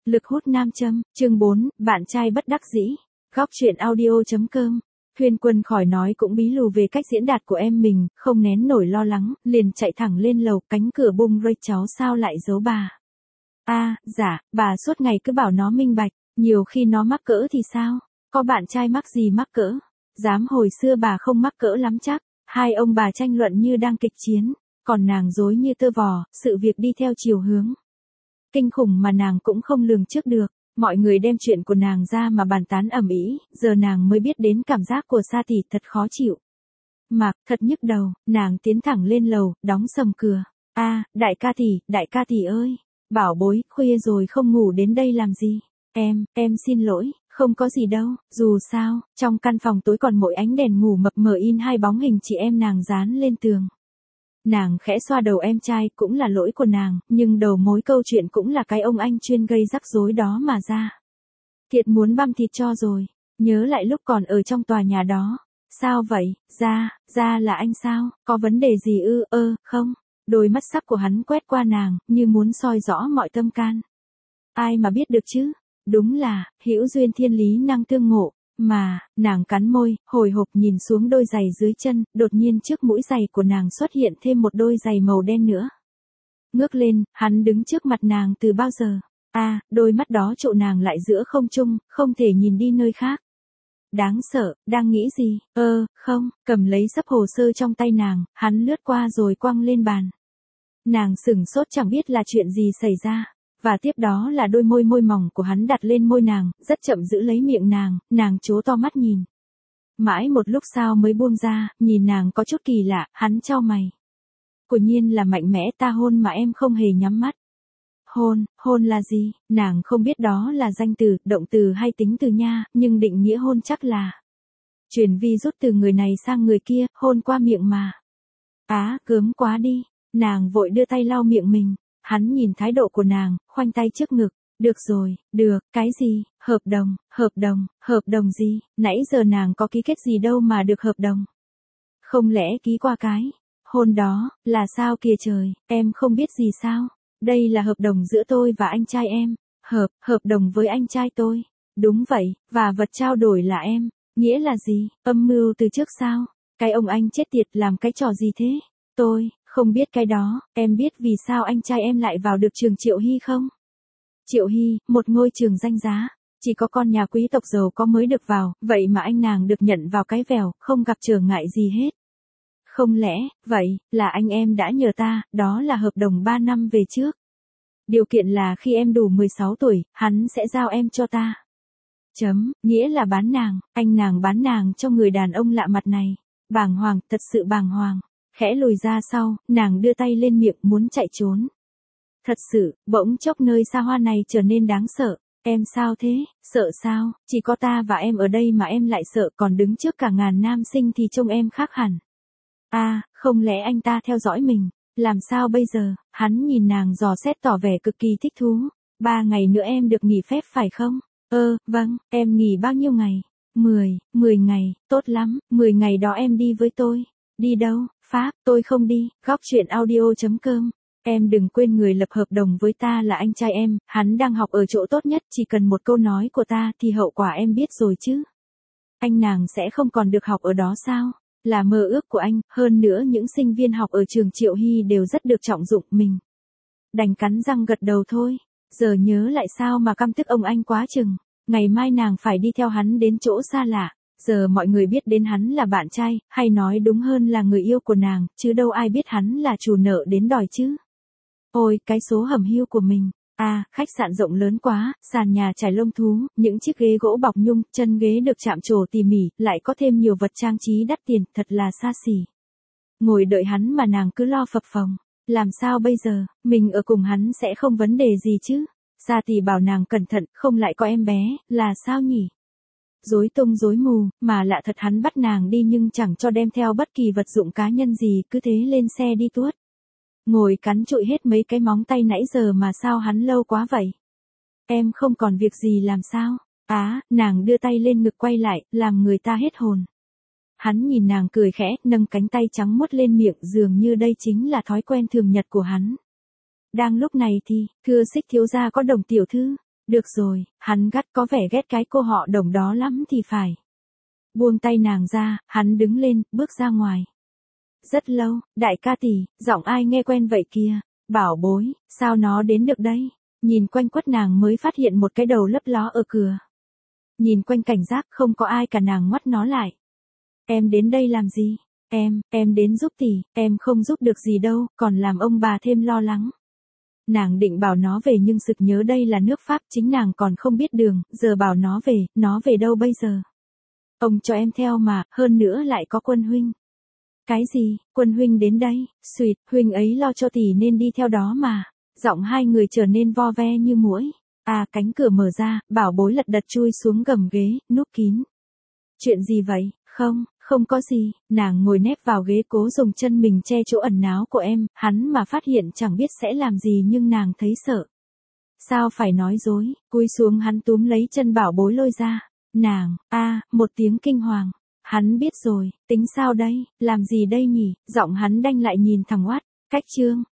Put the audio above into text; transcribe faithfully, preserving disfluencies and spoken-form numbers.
Lực hút nam châm, chương bốn, bạn trai bất đắc dĩ. Góc truyện audio.com. Thuyên Quân khỏi nói cũng bí lù về cách diễn đạt của em mình, không nén nổi lo lắng, liền chạy thẳng lên lầu, cánh cửa bung rơi, cháu sao lại giấu bà? A, à, dạ, bà suốt ngày cứ bảo nó minh bạch, nhiều khi nó mắc cỡ thì sao? Có bạn trai mắc gì mắc cỡ? Dám hồi xưa bà không mắc cỡ lắm chắc. Hai ông bà tranh luận như đang kịch chiến, còn nàng dối như tơ vò, sự việc đi theo chiều hướng kinh khủng mà nàng cũng không lường trước được. Mọi người đem chuyện của nàng ra mà bàn tán ầm ĩ, giờ nàng mới biết đến cảm giác của Sa Tỷ thật khó chịu. Mạc, thật nhức đầu, nàng tiến thẳng lên lầu, đóng sầm cửa. A, à, đại ca tỷ, đại ca tỷ ơi, bảo bối, khuya rồi không ngủ đến đây làm gì? Em, em xin lỗi, không có gì đâu, dù sao, trong căn phòng tối còn mỗi ánh đèn ngủ mập mờ in hai bóng hình chị em nàng dán lên tường. Nàng khẽ xoa đầu em trai, cũng là lỗi của nàng, nhưng đầu mối câu chuyện cũng là cái ông anh chuyên gây rắc rối đó mà ra. Thiệt muốn băm thịt cho rồi, nhớ lại lúc còn ở trong tòa nhà đó. Sao vậy, ra, ra là anh sao, có vấn đề gì ư, ơ, không, đôi mắt sắc của hắn quét qua nàng, như muốn soi rõ mọi tâm can. Ai mà biết được chứ, đúng là, hữu duyên thiên lý năng tương ngộ. Mà, nàng cắn môi, hồi hộp nhìn xuống đôi giày dưới chân, đột nhiên trước mũi giày của nàng xuất hiện thêm một đôi giày màu đen nữa. Ngước lên, hắn đứng trước mặt nàng từ bao giờ? A, à, đôi mắt đó trộ nàng lại giữa không trung, không thể nhìn đi nơi khác. Đáng sợ, đang nghĩ gì? Ơ, không, cầm lấy sấp hồ sơ trong tay nàng, hắn lướt qua rồi quăng lên bàn. Nàng sửng sốt chẳng biết là chuyện gì xảy ra. Và tiếp đó là đôi môi môi mỏng của hắn đặt lên môi nàng, rất chậm giữ lấy miệng nàng, nàng trố to mắt nhìn. Mãi một lúc sau mới buông ra, nhìn nàng có chút kỳ lạ, hắn chau mày. Quả nhiên là mạnh mẽ, ta hôn mà em không hề nhắm mắt. Hôn, hôn là gì? Nàng không biết đó là danh từ, động từ hay tính từ nha, nhưng định nghĩa hôn chắc là chuyển vi rút từ người này sang người kia, hôn qua miệng mà. Á, gớm quá đi, nàng vội đưa tay lau miệng mình. Hắn nhìn thái độ của nàng, khoanh tay trước ngực. Được rồi, được, cái gì, hợp đồng, hợp đồng, hợp đồng gì, nãy giờ nàng có ký kết gì đâu mà được hợp đồng. Không lẽ ký qua cái hôn đó, là sao kìa trời, em không biết gì sao, đây là hợp đồng giữa tôi và anh trai em, hợp, hợp đồng với anh trai tôi, đúng vậy, và vật trao đổi là em, nghĩa là gì, âm mưu từ trước sao, cái ông anh chết tiệt làm cái trò gì thế, tôi... Không biết cái đó, em biết vì sao anh trai em lại vào được trường Triệu Hy không? Triệu Hy, một ngôi trường danh giá, chỉ có con nhà quý tộc giàu có mới được vào, vậy mà anh nàng được nhận vào cái vèo, không gặp trở ngại gì hết. Không lẽ, vậy, là anh em đã nhờ ta, đó là hợp đồng ba năm về trước. Điều kiện là khi em đủ mười sáu tuổi, hắn sẽ giao em cho ta. Chấm, nghĩa là bán nàng, anh nàng bán nàng cho người đàn ông lạ mặt này. Bàng hoàng, thật sự bàng hoàng. Khẽ lùi ra sau, nàng đưa tay lên miệng muốn chạy trốn. Thật sự, bỗng chốc nơi xa hoa này trở nên đáng sợ. Em sao thế, sợ sao, chỉ có ta và em ở đây mà em lại sợ, còn đứng trước cả ngàn nam sinh thì trông em khác hẳn. A, à, không lẽ anh ta theo dõi mình, làm sao bây giờ, hắn nhìn nàng dò xét tỏ vẻ cực kỳ thích thú. Ba ngày nữa em được nghỉ phép phải không? Ơ, vâng, em nghỉ bao nhiêu ngày? Mười, mười ngày, tốt lắm, mười ngày đó em đi với tôi. Đi đâu? Pháp, tôi không đi. Góc truyện audio.com. Em đừng quên người lập hợp đồng với ta là anh trai em, hắn đang học ở chỗ tốt nhất, chỉ cần một câu nói của ta thì hậu quả em biết rồi chứ. Anh nàng sẽ không còn được học ở đó sao? Là mơ ước của anh, hơn nữa những sinh viên học ở trường Triệu Hy đều rất được trọng dụng, mình đành cắn răng gật đầu thôi. Giờ nhớ lại sao mà căm tức ông anh quá chừng. Ngày mai nàng phải đi theo hắn đến chỗ xa lạ. Giờ mọi người biết đến hắn là bạn trai, hay nói đúng hơn là người yêu của nàng, chứ đâu ai biết hắn là chủ nợ đến đòi chứ. Ôi, cái số hầm hưu của mình. À, khách sạn rộng lớn quá, sàn nhà trải lông thú, những chiếc ghế gỗ bọc nhung, chân ghế được chạm trổ tỉ mỉ, lại có thêm nhiều vật trang trí đắt tiền, thật là xa xỉ. Ngồi đợi hắn mà nàng cứ lo phập phồng. Làm sao bây giờ, mình ở cùng hắn sẽ không vấn đề gì chứ. Sa Tỷ bảo nàng cẩn thận, không lại có em bé, là sao nhỉ? Rối tung rối mù, mà lạ thật hắn bắt nàng đi nhưng chẳng cho đem theo bất kỳ vật dụng cá nhân gì, cứ thế lên xe đi tuốt. Ngồi cắn trụi hết mấy cái móng tay nãy giờ mà sao hắn lâu quá vậy? Em không còn việc gì làm sao? Á, à, nàng đưa tay lên ngực quay lại, làm người ta hết hồn. Hắn nhìn nàng cười khẽ, nâng cánh tay trắng muốt lên miệng, dường như đây chính là thói quen thường nhật của hắn. Đang lúc này thì, thưa Xích thiếu gia có Đồng tiểu thư. Được rồi, hắn gắt, có vẻ ghét cái cô họ Đồng đó lắm thì phải. Buông tay nàng ra, hắn đứng lên, bước ra ngoài. Rất lâu, đại ca tỷ, giọng ai nghe quen vậy kia. Bảo bối, sao nó đến được đây? Nhìn quanh quất nàng mới phát hiện một cái đầu lấp ló ở cửa. Nhìn quanh cảnh giác không có ai cả, nàng ngoắt nó lại. Em đến đây làm gì? Em, em đến giúp tỷ, em không giúp được gì đâu, còn làm ông bà thêm lo lắng. Nàng định bảo nó về nhưng sực nhớ đây là nước Pháp, chính nàng còn không biết đường, giờ bảo nó về, nó về đâu bây giờ? Ông cho em theo mà, hơn nữa lại có Quân huynh. Cái gì, Quân huynh đến đây? Xuyệt, huynh ấy lo cho tỷ nên đi theo đó mà. Giọng hai người trở nên vo ve như muỗi. À, cánh cửa mở ra, bảo bối lật đật chui xuống gầm ghế, núp kín. Chuyện gì vậy? Không, không có gì. Nàng ngồi nép vào ghế cố dùng chân mình che chỗ ẩn náu của em, hắn mà phát hiện chẳng biết sẽ làm gì nhưng nàng thấy sợ. Sao phải nói dối? Cúi xuống hắn túm lấy chân bảo bối lôi ra. Nàng, a, một tiếng kinh hoàng. Hắn biết rồi, tính sao đây, làm gì đây nhỉ? Giọng hắn đanh lại nhìn thằng Oát. Cách chương,